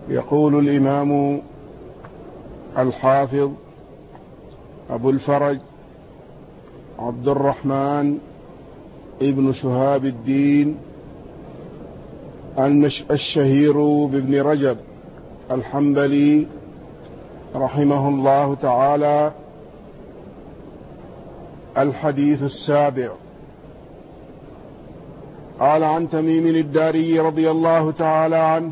يقول الإمام الحافظ أبو الفرج عبد الرحمن ابن شهاب الدين الشهير بابن رجب الحنبلي رحمه الله تعالى: الحديث السابع. قال: عن تميم الداري رضي الله تعالى عنه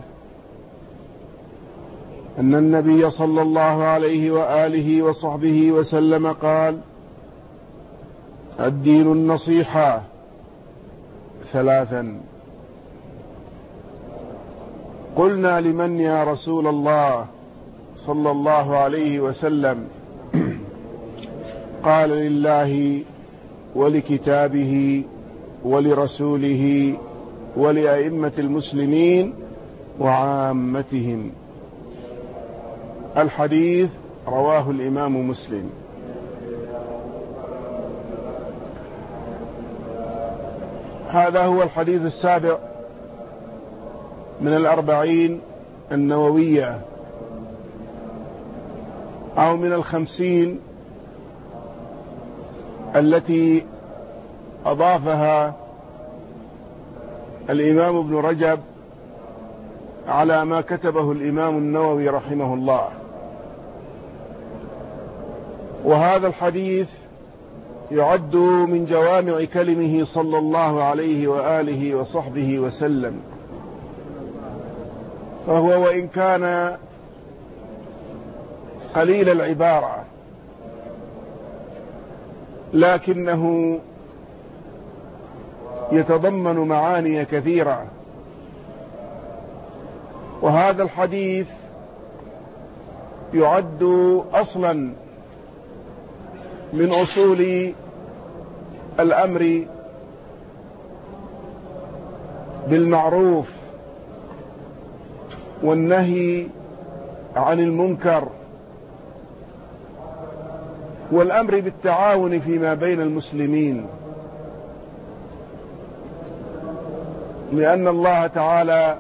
أن النبي صلى الله عليه وآله وصحبه وسلم قال: الدين النصيحة ثلاثا. قلنا: لمن يا رسول الله صلى الله عليه وسلم؟ قال: لله ولكتابه ولرسوله ولأئمة المسلمين وعامتهم. الحديث رواه الإمام مسلم. هذا هو الحديث السابع من 40 النووية، أو من 50 التي أضافها الإمام ابن رجب على ما كتبه الإمام النووي رحمه الله. وهذا الحديث يعد من جوامع كلمه صلى الله عليه وآله وصحبه وسلم، فهو وإن كان قليل العبارة لكنه يتضمن معاني كثيرة. وهذا الحديث يعد أصلا من أصول الأمر بالمعروف والنهي عن المنكر والأمر بالتعاون فيما بين المسلمين، لأن الله تعالى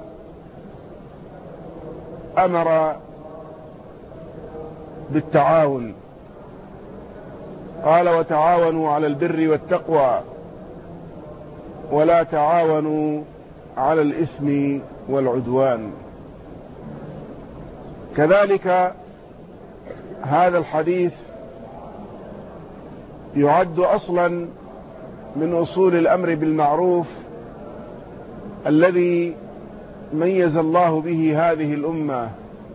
أمر بالتعاون، قال: وتعاونوا على البر والتقوى ولا تعاونوا على الإثم والعدوان. كذلك هذا الحديث يعد أصلا من أصول الأمر بالمعروف الذي ميز الله به هذه الأمة،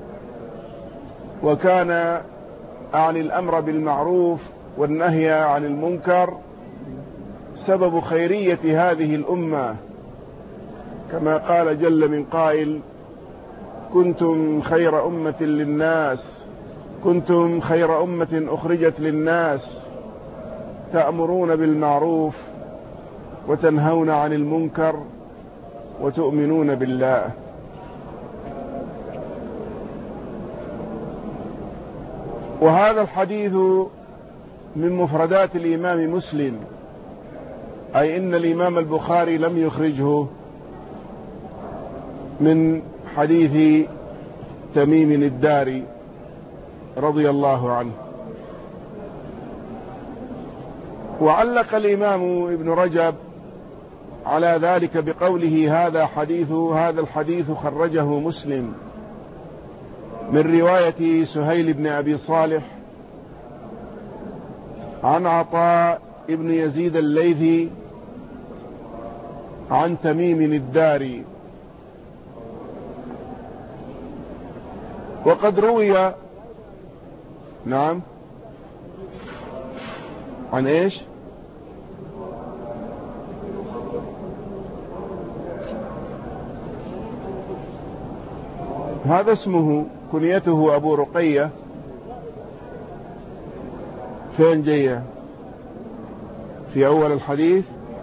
وكان عن الأمر بالمعروف والنهي عن المنكر سبب خيرية هذه الأمة، كما قال جل من قائل: كنتم خير أمة للناس، كنتم خير أمة أخرجت للناس تأمرون بالمعروف وتنهون عن المنكر وتؤمنون بالله. وهذا الحديث من مفردات الإمام مسلم، أي إن الإمام البخاري لم يخرجه من حديث تميم الداري رضي الله عنه. وعلق الإمام ابن رجب على ذلك بقوله: هذا الحديث خرجه مسلم من رواية سهيل بن أبي صالح عن عطاء ابن يزيد الليثي عن تميم الداري. وقد روي نعم عن ايش؟ هذا اسمه، كنيته أبو رقية. فين جاية؟ في أول الحديث؟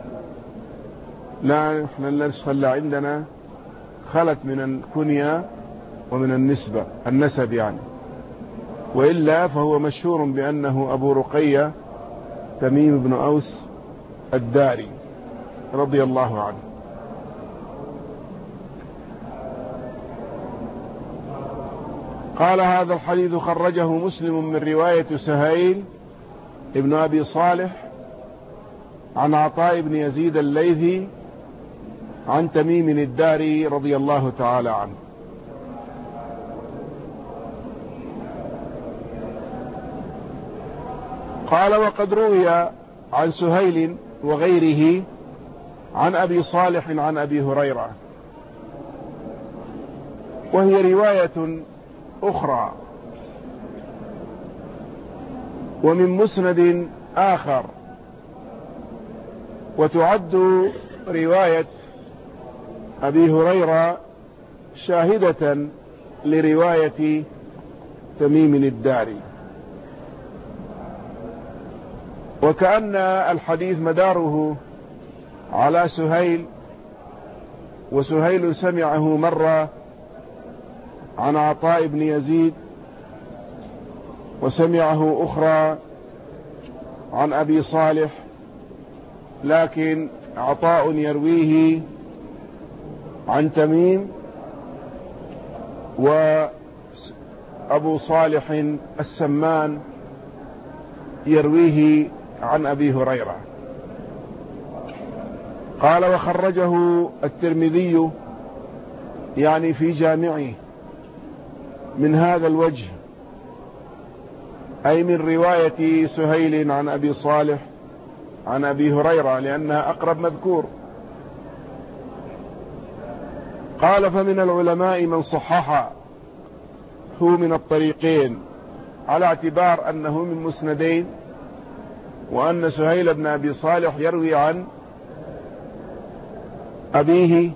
لا، احنا النسخة اللي عندنا خلت من الكنية ومن النسب يعني، وإلا فهو مشهور بأنه أبو رقية تميم بن أوس الداري رضي الله عنه. قال هذا الحديث خرجه مسلم من رواية سهيل ابن أبي صالح عن عطاء بن يزيد الليثي عن تميم الداري رضي الله تعالى عنه. قال وقد روي عن سهيل وغيره عن أبي صالح عن أبي هريرة، وهي رواية أخرى ومن مسند آخر، وتعد رواية أبي هريرة شاهدة لرواية تميم الداري، وكأن الحديث مداره على سهيل، وسهيل سمعه مرة عن عطاء بن يزيد، وسمعه أخرى عن أبي صالح، لكن عطاء يرويه عن تميم، وأبو صالح السمان يرويه عن أبي هريرة. قال وخرجه الترمذي يعني في جامعه من هذا الوجه، أي من رواية سهيل عن أبي صالح عن أبي هريرة، لأنها أقرب مذكور. قال فمن العلماء من صحح هو من الطريقين، على اعتبار أنه من مسندين، وأن سهيل بن أبي صالح يروي عن أبيه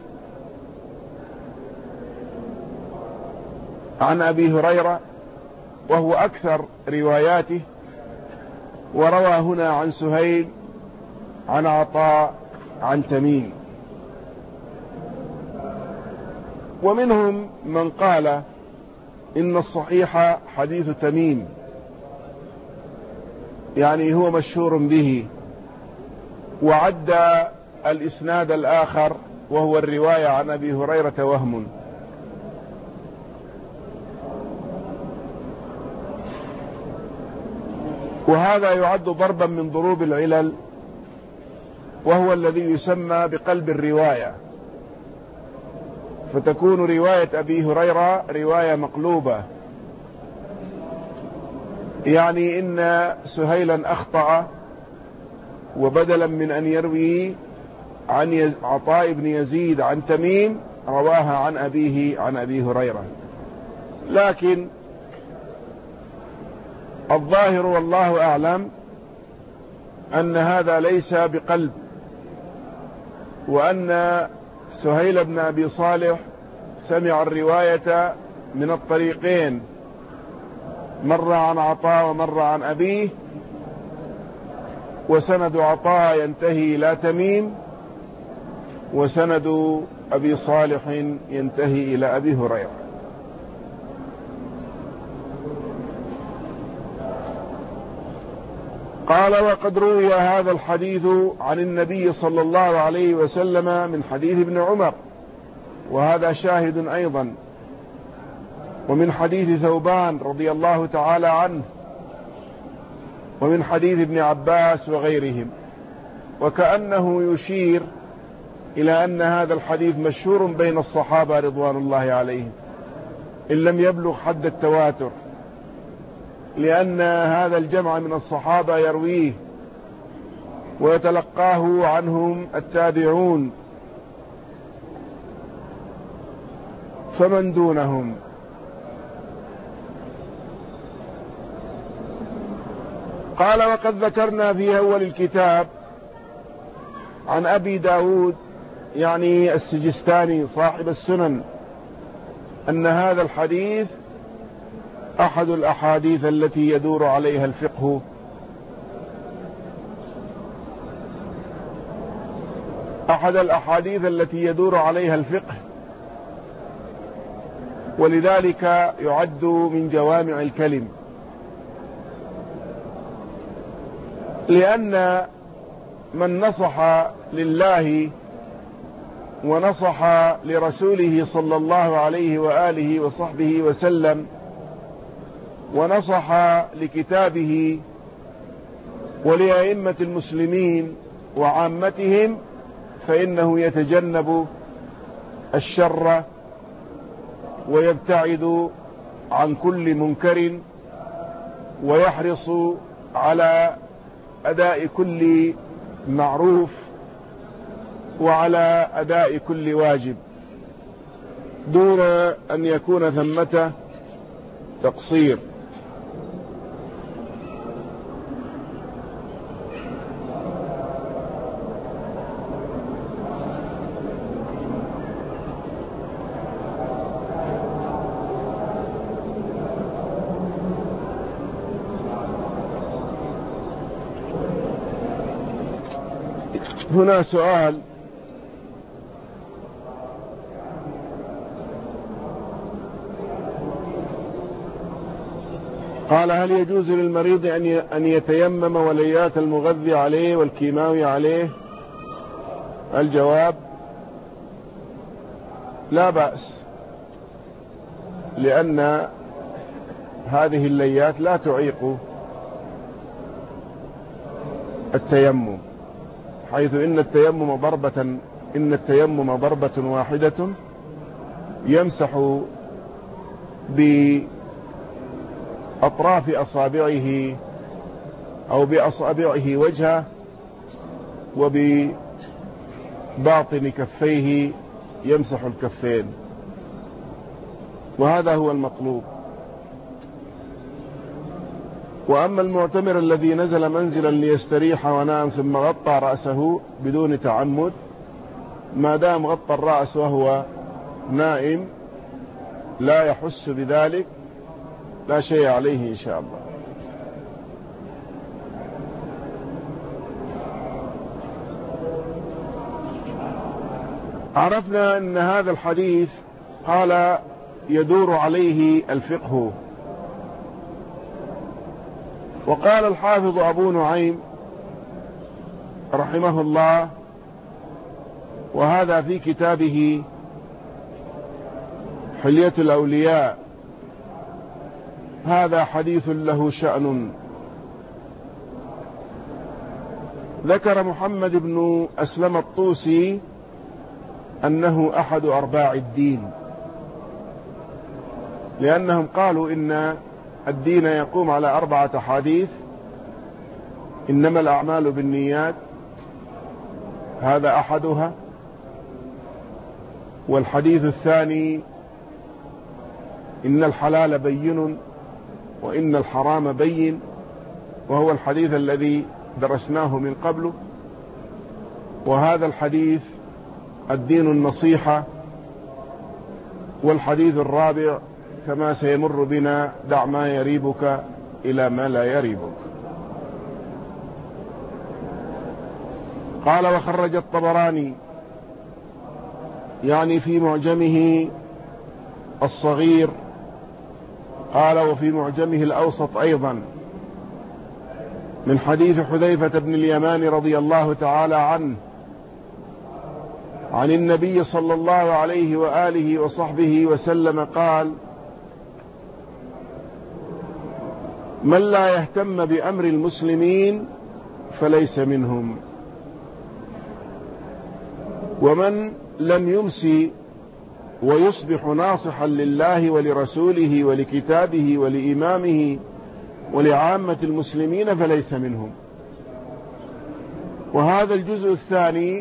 عن أبي هريرة، وهو أكثر رواياته، وروى هنا عن سهيل عن عطاء عن تميم. ومنهم من قال إن الصحيح حديث تميم، يعني هو مشهور به، وعد الإسناد الآخر وهو الرواية عن أبي هريرة وهم. وهذا يعد ضربا من ضروب العلل، وهو الذي يسمى بقلب الرواية، فتكون رواية أبي هريرة رواية مقلوبة، يعني إن سهيلا أخطأ، وبدلا من أن يروي عن عطاء بن يزيد عن تميم رواها عن أبيه عن أبي هريرة. لكن الظاهر والله أعلم أن هذا ليس بقلب، وأن سهيل بن أبي صالح سمع الرواية من الطريقين، مرة عن عطاء ومرة عن أبيه، وسند عطاء ينتهي إلى تميم، وسند أبي صالح ينتهي إلى أبي هريرة. قال وقد روي هذا الحديث عن النبي صلى الله عليه وسلم من حديث ابن عمر، وهذا شاهد أيضا، ومن حديث ثوبان رضي الله تعالى عنه، ومن حديث ابن عباس وغيرهم، وكأنه يشير إلى أن هذا الحديث مشهور بين الصحابة رضوان الله عليهم، إن لم يبلغ حد التواتر، لأن هذا الجمع من الصحابة يرويه ويتلقاه عنهم التابعون فمن دونهم. قال وقد ذكرنا في أول الكتاب عن أبي داود يعني السجستاني صاحب السنن أن هذا الحديث أحد الأحاديث التي يدور عليها الفقه، أحد الأحاديث التي يدور عليها الفقه، ولذلك يعد من جوامع الكلم، لأن من نصح لله ونصح لرسوله صلى الله عليه وآله وصحبه وسلم ونصح لكتابه ولأئمة المسلمين وعامتهم فإنه يتجنب الشر ويبتعد عن كل منكر ويحرص على أداء كل معروف وعلى أداء كل واجب دون أن يكون ثمة تقصير. هنا سؤال: قال: هل يجوز للمريض أن يتيمم وليات المغذي عليه والكيماوي عليه؟ الجواب: لا بأس، لأن هذه الليات لا تعيق التيمم، حيث إن التيمم ضربة واحدة يمسح بأطراف أصابعه أو بأصابعه وجهه وبباطن كفيه يمسح الكفين، وهذا هو المطلوب. وأما المعتمر الذي نزل منزلا ليستريح ونام ثم غطى رأسه بدون تعمد، ما دام غطى الرأس وهو نائم لا يحس بذلك لا شيء عليه إن شاء الله. عرفنا أن هذا الحديث قال يدور عليه الفقه. وقال الحافظ أبو نعيم رحمه الله، وهذا في كتابه حلية الأولياء: هذا حديث له شأن. ذكر محمد بن أسلم الطوسي أنه أحد أرباع الدين، لأنهم قالوا إن الدين يقوم على 4 حديث: إنما الأعمال بالنيات، هذا أحدها. والحديث الثاني: إن الحلال بين وإن الحرام بين، وهو الحديث الذي درسناه من قبل. وهذا الحديث: الدين النصيحة. والحديث الرابع كما سيمر بنا: دع ما يريبك إلى ما لا يريبك. قال: وخرج الطبراني، يعني في معجمه الصغير، قال: وفي معجمه الأوسط أيضا، من حديث حذيفة بن اليمان رضي الله تعالى عنه عن النبي صلى الله عليه وآله وصحبه وسلم قال: من لا يهتم بأمر المسلمين فليس منهم، ومن لم يمسي ويصبح ناصحا لله ولرسوله ولكتابه ولإمامه ولعامة المسلمين فليس منهم. وهذا الجزء الثاني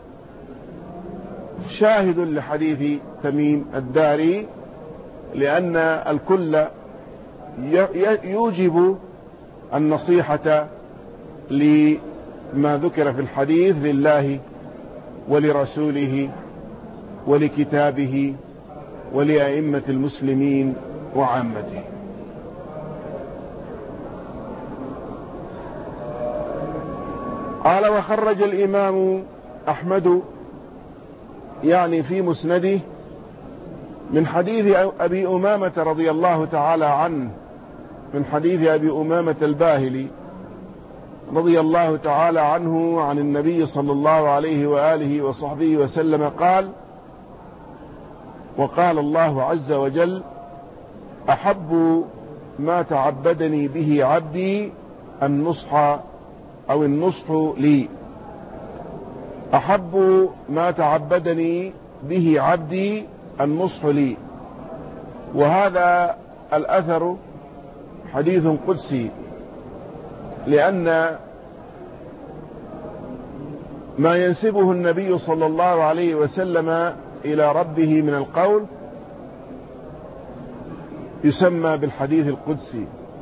شاهد لحديث تميم الداري، لأن الكل يوجب النصيحة لما ذكر في الحديث لله ولرسوله ولكتابه ولأئمة المسلمين وعامته. قال: وخرج الإمام أحمد، يعني في مسنده، من حديث أبي أمامة رضي الله تعالى عنه، من حديث أبي أمامة الباهلي رضي الله تعالى عنه عن النبي صلى الله عليه وآله وصحبه وسلم قال: وقال الله عز وجل: أحب ما تعبدني به عبدي النصح أو النصح لي. أحب ما تعبدني به عبدي النصح لي. وهذا الأثر حديث قدسي، لأن ما ينسبه النبي صلى الله عليه وسلم إلى ربه من القول يسمى بالحديث القدسي.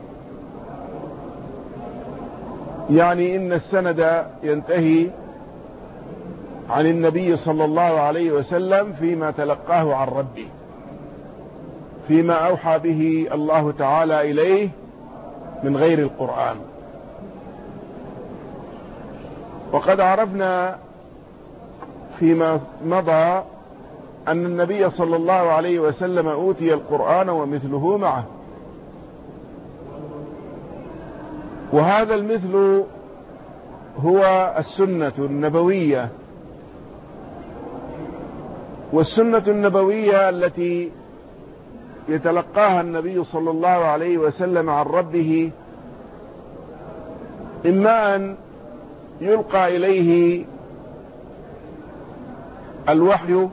يعني إن السند ينتهي عن النبي صلى الله عليه وسلم فيما تلقاه عن ربه، فيما أوحى به الله تعالى إليه من غير القرآن. وقد عرفنا فيما مضى أن النبي صلى الله عليه وسلم أوتي القرآن ومثله معه، وهذا المثل هو السنة النبوية. والسنة النبوية التي يتلقاها النبي صلى الله عليه وسلم عن ربه إما أن يلقى إليه الوحي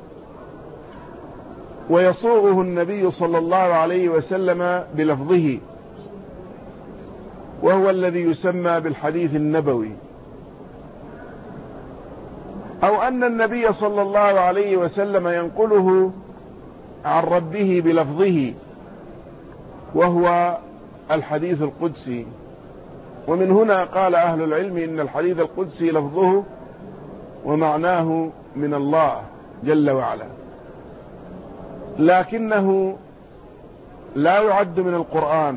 ويصوغه النبي صلى الله عليه وسلم بلفظه، وهو الذي يسمى بالحديث النبوي، أو أن النبي صلى الله عليه وسلم ينقله عن ربه بلفظه، وهو الحديث القدسي. ومن هنا قال أهل العلم إن الحديث القدسي لفظه ومعناه من الله جل وعلا، لكنه لا يعد من القرآن،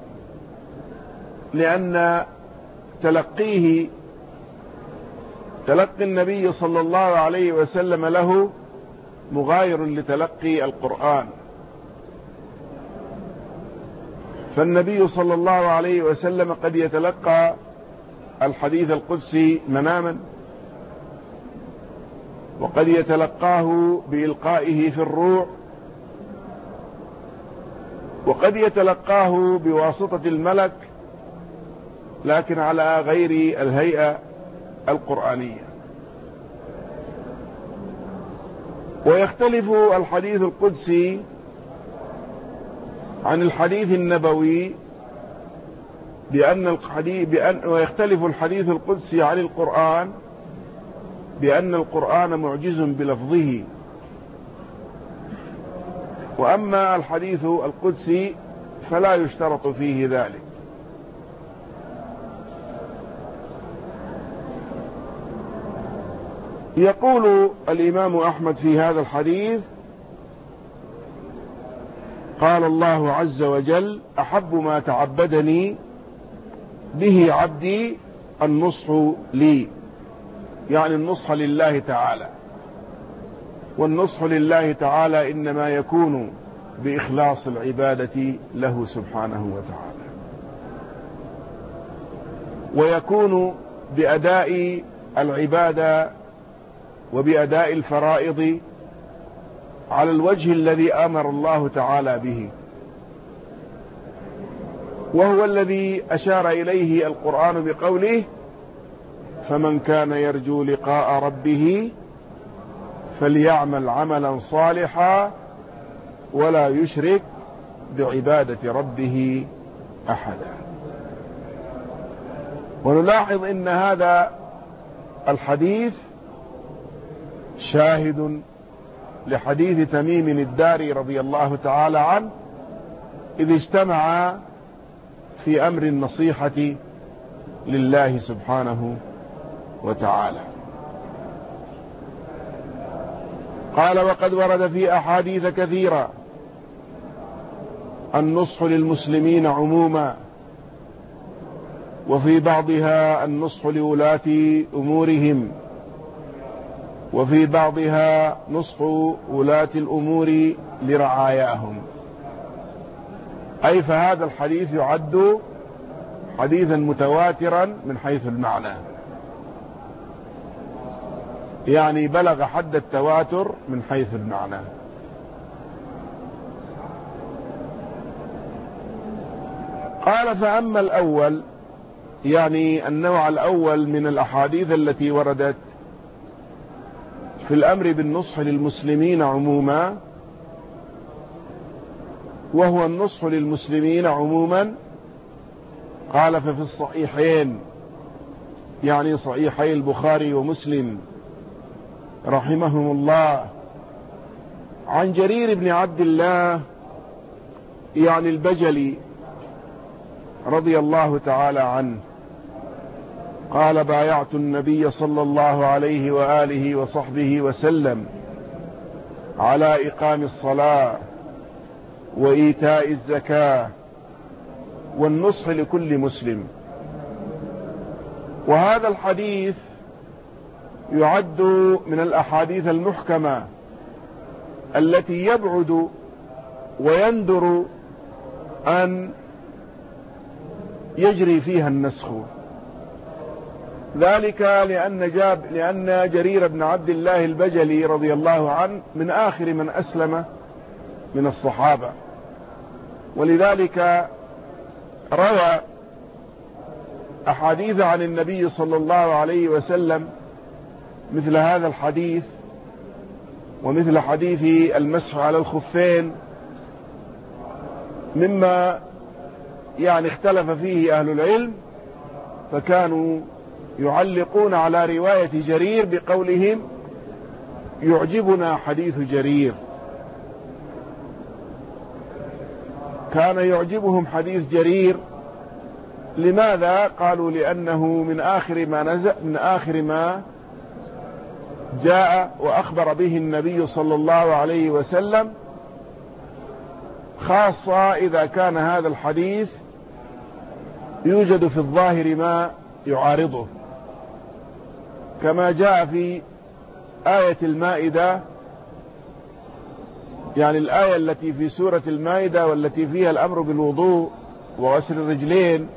لأن تلقي النبي صلى الله عليه وسلم له مغاير لتلقي القرآن. فالنبي صلى الله عليه وسلم قد يتلقى الحديث القدسي مناما، وقد يتلقاه بإلقائه في الروع، وقد يتلقاه بواسطة الملك، لكن على غير الهيئة القرآنية. ويختلف الحديث القدسي عن الحديث النبوي ويختلف الحديث القدسي عن القرآن بأن القرآن معجز بلفظه، وأما الحديث القدسي فلا يشترط فيه ذلك. يقول الإمام أحمد في هذا الحديث: قال الله عز وجل: أحب ما تعبدني به عبدي النصح لي، يعني النصح لله تعالى. والنصح لله تعالى إنما يكون بإخلاص العبادة له سبحانه وتعالى، ويكون بأداء العبادة وبأداء الفرائض على الوجه الذي أمر الله تعالى به، وهو الذي أشار إليه القرآن بقوله: فمن كان يرجو لقاء ربه فليعمل عملا صالحا ولا يشرك بعبادة ربه أحدا. ونلاحظ إن هذا الحديث شاهد لحديث تميم الداري رضي الله تعالى عنه، إذ اجتمع في أمر النصيحة لله سبحانه وتعالى. قال: وقد ورد في أحاديث كثيرة النصح للمسلمين عموما، وفي بعضها النصح لولاة أمورهم، وفي بعضها نصح ولاة الأمور لرعاياهم. أي فهذا الحديث يعد حديثا متواترا من حيث المعنى، يعني بلغ حد التواتر من حيث المعنى. قال فأما الأول، يعني النوع الأول من الأحاديث التي وردت في الأمر بالنصح للمسلمين عموما، وهو النصح للمسلمين عموما، قال ففي الصحيحين، يعني صحيحي البخاري ومسلم رحمهم الله، عن جرير بن عبد الله يعني البجلي رضي الله تعالى عنه قال بايعت النبي صلى الله عليه وآله وصحبه وسلم على إقام الصلاة وإيتاء الزكاة والنصح لكل مسلم. وهذا الحديث يعد من الأحاديث المحكمة التي يبعد ويندر أن يجري فيها النسخ، ذلك لأن جرير بن عبد الله البجلي رضي الله عنه من آخر من أسلم من الصحابة، ولذلك روى أحاديث عن النبي صلى الله عليه وسلم مثل هذا الحديث، ومثل حديث المسح على الخفين، مما يعني اختلف فيه أهل العلم، فكانوا يعلقون على رواية جرير بقولهم يعجبنا حديث جرير. كان يعجبهم حديث جرير، لماذا؟ قالوا لأنه من آخر ما جاء وأخبر به النبي صلى الله عليه وسلم، خاصة إذا كان هذا الحديث يوجد في الظاهر ما يعارضه، كما جاء في آية المائدة، يعني الآية التي في سورة المائدة والتي فيها الأمر بالوضوء وغسل الرجلين.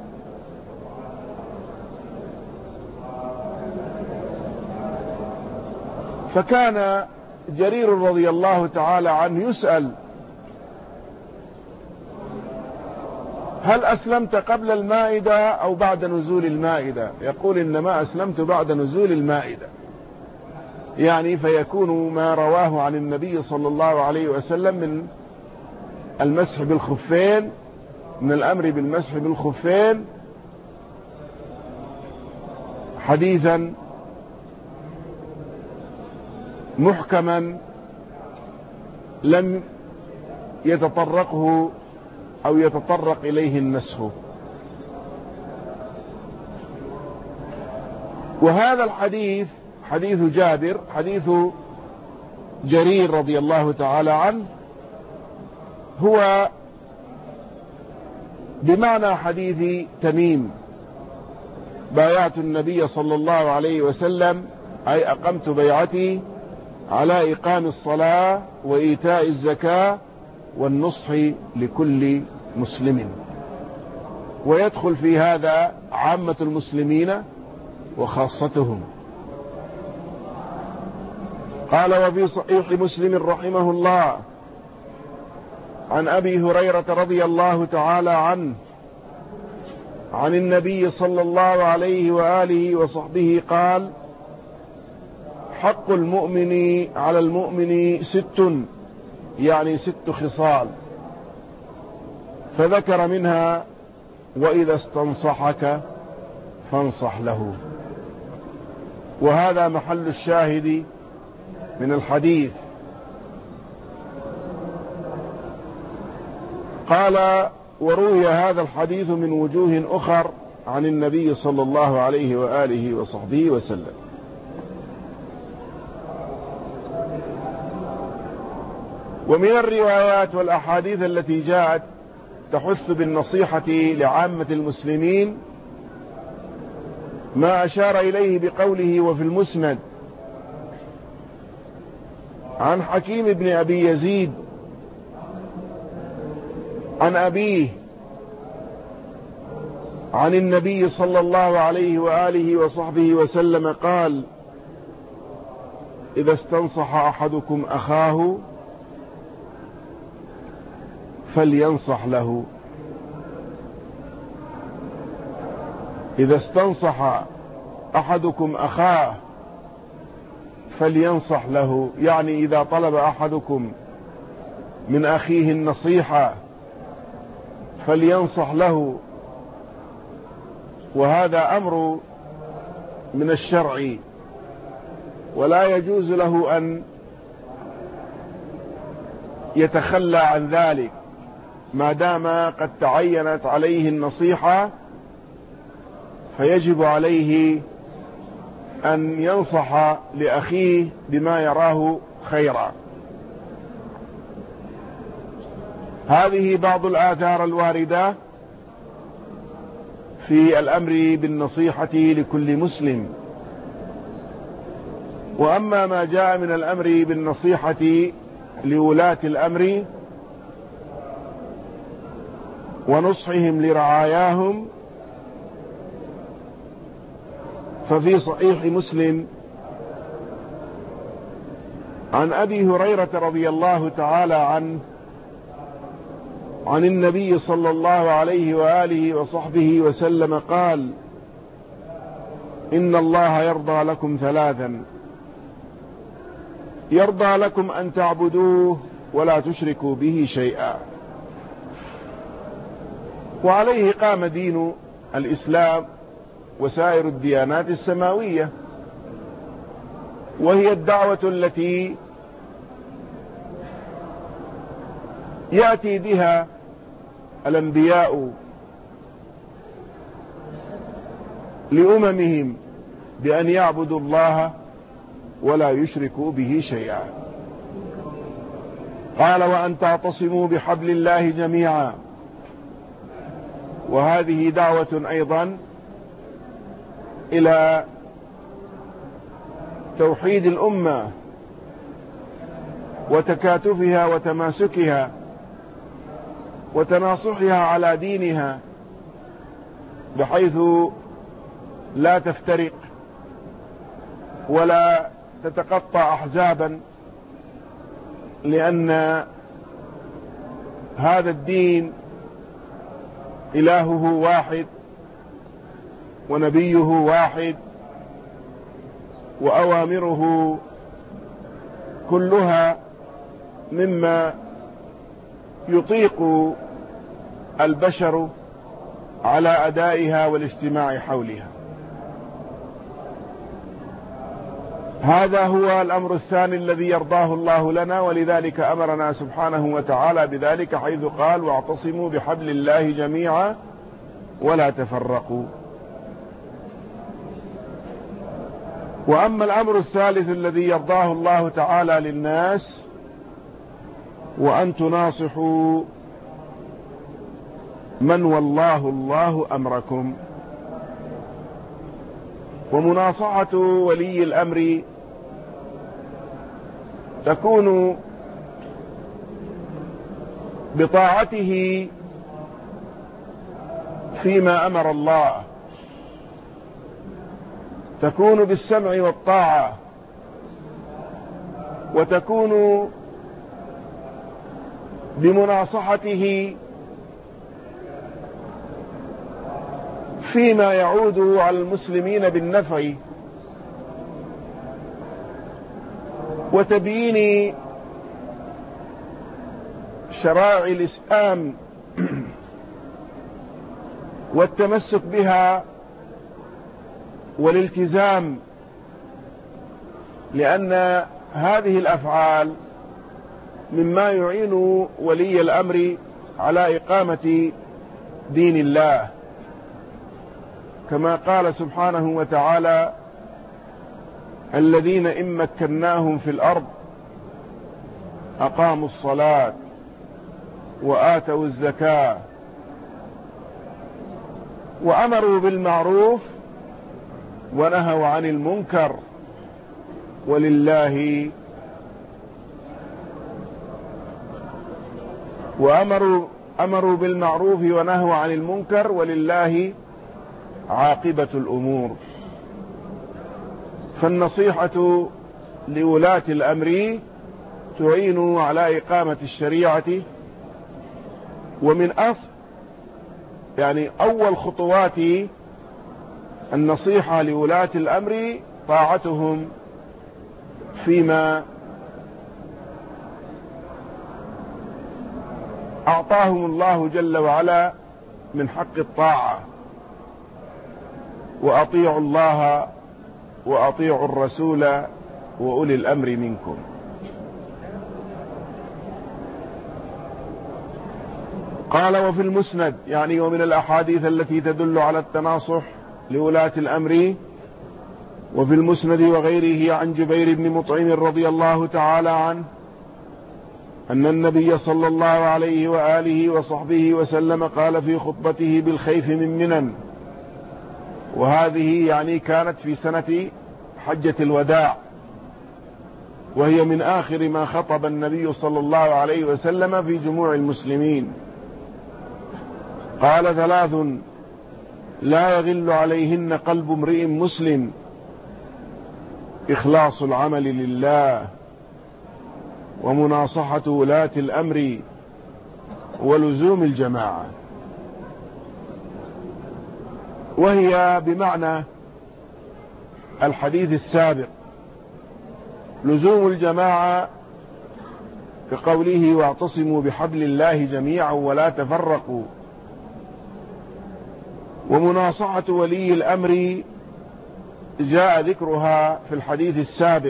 فكان جرير رضي الله تعالى عنه يسأل هل أسلمت قبل المائدة أو بعد نزول المائدة؟ يقول إنما أسلمت بعد نزول المائدة، يعني فيكون ما رواه عن النبي صلى الله عليه وسلم من المسح بالخفين، من الأمر بالمسح بالخفين، حديثا محكما لم يتطرقه أو يتطرق إليه النسخ. وهذا الحديث حديث جابر، حديث جرير رضي الله تعالى عنه، هو بمعنى حديث تميم بايعت النبي صلى الله عليه وسلم، أي أقمت بيعتي على إقام الصلاة وإيتاء الزكاة والنصح لكل مسلم، ويدخل في هذا عامة المسلمين وخاصتهم. قال وفي صحيح مسلم رحمه الله عن أبي هريرة رضي الله تعالى عنه عن النبي صلى الله عليه وآله وصحبه قال حق المؤمن على المؤمن 6، يعني 6 خصال، فذكر منها وإذا استنصحك فانصح له. وهذا محل الشاهد من الحديث. قال وروي هذا الحديث من وجوه أخر عن النبي صلى الله عليه وآله وصحبه وسلم. ومن الروايات والأحاديث التي جاءت تحث بالنصيحة لعامة المسلمين ما أشار إليه بقوله وفي المسند عن حكيم بن أبي يزيد عن أبيه عن النبي صلى الله عليه وآله وصحبه وسلم قال إذا استنصح أحدكم أخاه فلينصح له إذا استنصح أحدكم أخاه فلينصح له، يعني إذا طلب أحدكم من أخيه النصيحة فلينصح له، وهذا أمر من الشرع، ولا يجوز له أن يتخلى عن ذلك ما دام قد تعينت عليه النصيحة، فيجب عليه أن ينصح لأخيه بما يراه خيرا. هذه بعض الآثار الواردة في الأمر بالنصيحة لكل مسلم. وأما ما جاء من الأمر بالنصيحة لولاة الأمر ونصحهم لرعاياهم، ففي صحيح مسلم عن أبي هريرة رضي الله تعالى عنه عن النبي صلى الله عليه وآله وصحبه وسلم قال: إن الله يرضى لكم ثلاثا: يرضى لكم أن تعبدوه ولا تشركوا به شيئا. وعليه قام دين الإسلام وسائر الديانات السماوية، وهي الدعوة التي يأتي بها الأنبياء لأممهم بأن يعبدوا الله ولا يشركوا به شيئا. قال: وأن تعتصموا بحبل الله جميعا. وهذه دعوة أيضا إلى توحيد الأمة وتكاتفها وتماسكها وتناصحها على دينها، بحيث لا تفترق ولا تتقطع أحزابا، لأن هذا الدين إلهه واحد ونبيه واحد، وأوامره كلها مما يطيق البشر على أدائها والاجتماع حولها. هذا هو الأمر الثاني الذي يرضاه الله لنا، ولذلك أمرنا سبحانه وتعالى بذلك، حيث قال: واعتصموا بحبل الله جميعا ولا تفرقوا. وأما الأمر الثالث الذي يرضاه الله تعالى للناس: وأن تناصحوا من والله الله أمركم. ومناصحة ولي الأمر تكون بطاعته فيما أمر الله، تكون بالسمع والطاعة، وتكون بمناصحته فيما يعود على المسلمين بالنفع، وتبيين شرائع الإسلام والتمسك بها والالتزام، لأن هذه الأفعال مما يعين ولي الأمر على إقامة دين الله، كما قال سبحانه وتعالى: الذين إن مكناهم في الأرض أقاموا الصلاة وآتوا الزكاة وأمروا بالمعروف ونهوا عن المنكر ولله أمروا بالمعروف ونهوا عن المنكر ولله عاقبة الأمور. فالنصيحة لولاة الأمر تعين على إقامة الشريعة، ومن أول خطوات النصيحة لولاة الأمر طاعتهم فيما أعطاهم الله جل وعلا من حق الطاعة، وأطيعوا الله وأطيعوا الرسول وأولي الأمر منكم. قال وفي المسند، يعني ومن الأحاديث التي تدل على التناصح لولاة الأمر، وفي المسند وغيره عن جبير بن مطعم رضي الله تعالى عنه أن النبي صلى الله عليه وآله وصحبه وسلم قال في خطبته بالخيف من منن، وهذه يعني كانت في سنة حجة الوداع، وهي من آخر ما خطب النبي صلى الله عليه وسلم في جموع المسلمين. قال: 3 لا يغل عليهن قلب امرئ مسلم: إخلاص العمل لله، ومناصحة ولاة الأمر، ولزوم الجماعة. وهي بمعنى الحديث السابق، لزوم الجماعة كقوله: واعتصموا بحبل الله جميعا ولا تفرقوا. ومناصحة ولي الأمر جاء ذكرها في الحديث السابق.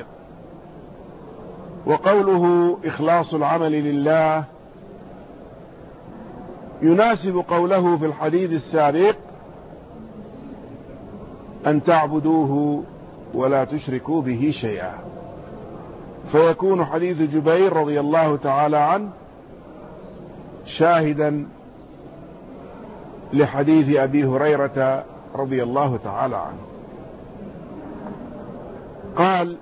وقوله إخلاص العمل لله يناسب قوله في الحديث السابق: أن تعبدوه ولا تشركوا به شيئا. فيكون حديث جبير رضي الله تعالى عنه شاهدا لحديث أبي هريرة رضي الله تعالى عنه. قال: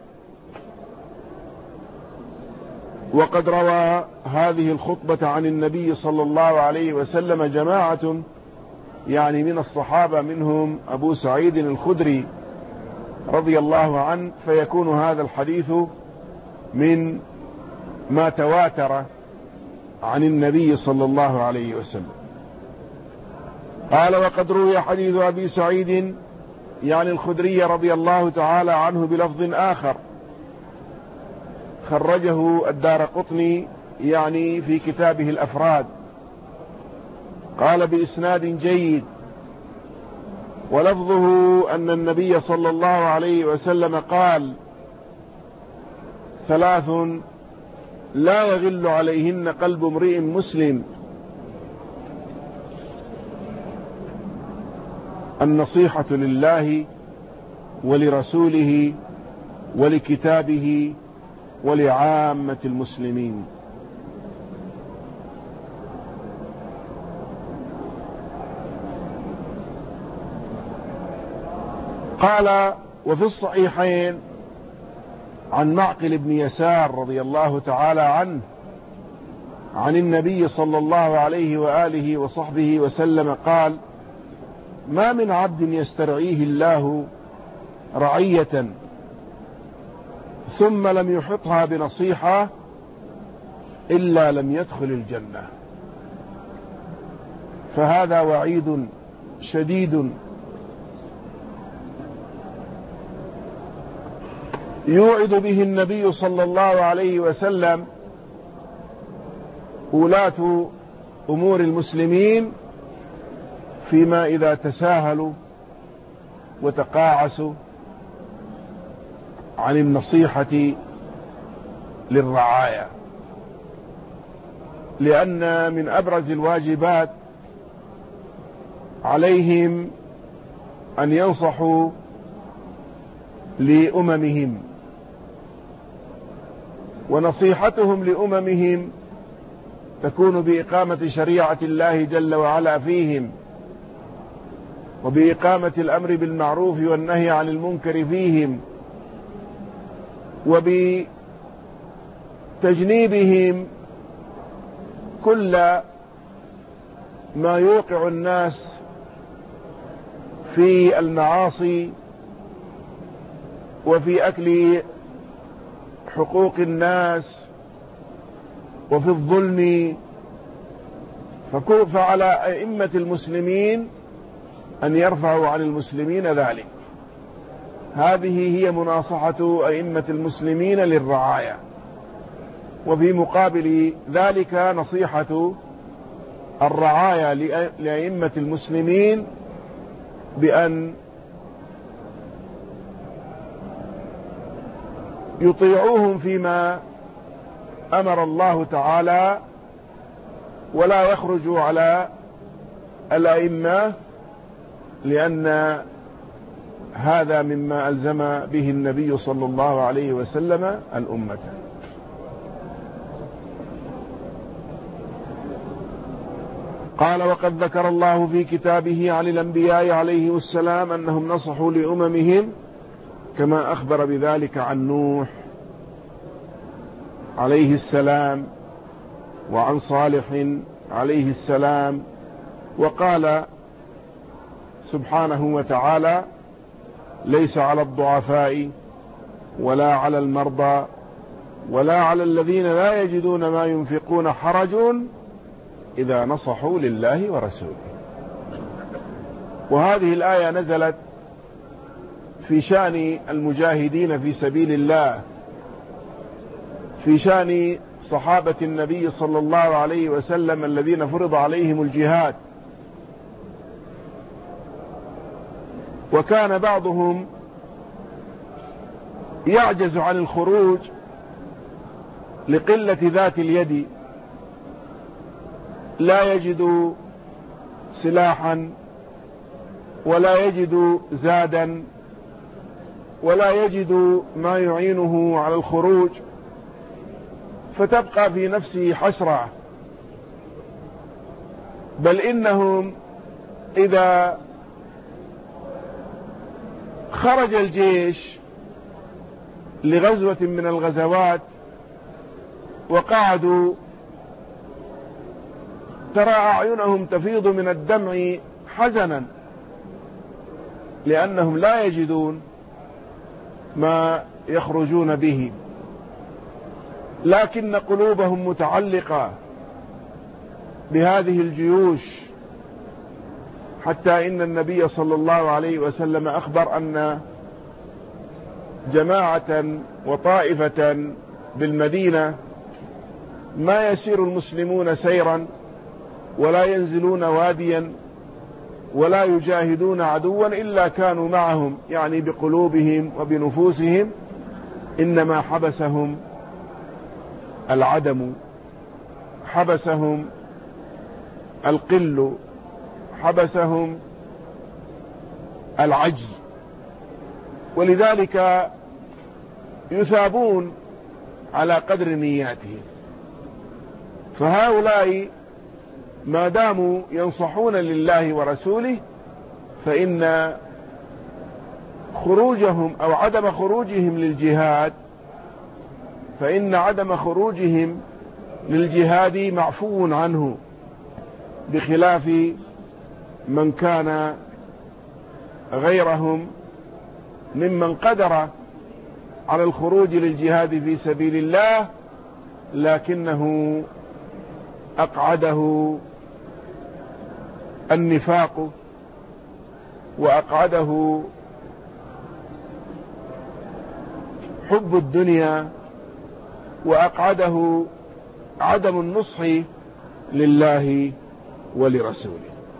وقد روى هذه الخطبة عن النبي صلى الله عليه وسلم جماعة، يعني من الصحابة، منهم أبو سعيد الخدري رضي الله عنه، فيكون هذا الحديث من ما تواتر عن النبي صلى الله عليه وسلم. قال: وقد روي حديث أبي سعيد يعني الخدري رضي الله تعالى عنه بلفظ آخر خرجه الدارقطني يعني في كتابه الأفراد، قال: بإسناد جيد، ولفظه أن النبي صلى الله عليه وسلم قال: 3 لا يغل عليهن قلب امرئ مسلم: النصيحة لله ولرسوله ولكتابه ولعامة المسلمين. قال: وفي الصحيحين عن معقل بن يسار رضي الله تعالى عنه عن النبي صلى الله عليه وآله وصحبه وسلم قال: ما من عبد يسترعيه الله رعية ثم لم يحطها بنصيحة إلا لم يدخل الجنة. فهذا وعيد شديد يوعد به النبي صلى الله عليه وسلم ولاة أمور المسلمين فيما إذا تساهلوا وتقاعسوا عن النصيحة للرعاية، لأن من أبرز الواجبات عليهم أن ينصحوا لأممهم، ونصيحتهم لأممهم تكون بإقامة شريعة الله جل وعلا فيهم، وبإقامة الأمر بالمعروف والنهي عن المنكر فيهم، وبتجنيبهم كل ما يوقع الناس في المعاصي وفي أكل حقوق الناس وفي الظلم. فعلى أئمة المسلمين أن يرفعوا عن المسلمين ذلك. هذه هي مناصحة أئمة المسلمين للرعايا. وفي مقابل ذلك نصيحة الرعايا لأئمة المسلمين بأن يطيعوهم فيما أمر الله تعالى، ولا يخرجوا على الأئمة، لأن هذا مما ألزم به النبي صلى الله عليه وسلم الأمة. قال: وقد ذكر الله في كتابه عن الأنبياء عليه السلام أنهم نصحوا لأممهم كما أخبر بذلك عن نوح عليه السلام وعن صالح عليه السلام. وقال سبحانه وتعالى: ليس على الضعفاء ولا على المرضى ولا على الذين لا يجدون ما ينفقون حرج إذا نصحوا لله ورسوله. وهذه الآية نزلت في شأن المجاهدين في سبيل الله، في شأن صحابة النبي صلى الله عليه وسلم الذين فرض عليهم الجهاد. وكان بعضهم يعجز عن الخروج لقلة ذات اليد، لا يجد سلاحا ولا يجد زادا ولا يجد ما يعينه على الخروج، فتبقى في نفسه حسرة. بل إنهم إذا خرج الجيش لغزوة من الغزوات وقعدوا، ترى أعينهم تفيض من الدمع حزنا، لأنهم لا يجدون ما يخرجون به، لكن قلوبهم متعلقة بهذه الجيوش، حتى إن النبي صلى الله عليه وسلم أخبر أن جماعة وطائفة بالمدينة ما يسير المسلمون سيرا ولا ينزلون واديا ولا يجاهدون عدوا إلا كانوا معهم، يعني بقلوبهم وبنفوسهم، إنما حبسهم العدم، حبسهم القل، حبسهم العجز، ولذلك يثابون على قدر نياتهم. فهؤلاء ما داموا ينصحون لله ورسوله، فإن خروجهم أو عدم خروجهم للجهاد، فإن عدم خروجهم للجهاد معفو عنه، بخلاف من كان غيرهم ممن قدر على الخروج للجهاد في سبيل الله، لكنه أقعده النفاق وأقعده حب الدنيا وأقعده عدم النصح لله ولرسوله.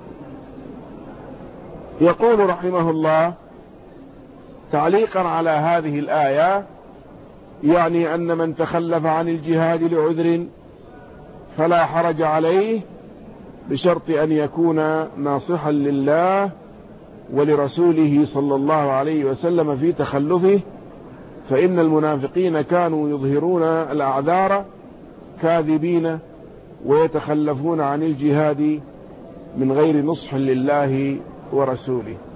يقول رحمه الله تعليقا على هذه الآية: يعني أن من تخلف عن الجهاد لعذر فلا حرج عليه، بشرط أن يكون ناصحا لله ولرسوله صلى الله عليه وسلم في تخلفه، فإن المنافقين كانوا يظهرون الأعذار كاذبين ويتخلفون عن الجهاد من غير نصح لله ورسوله.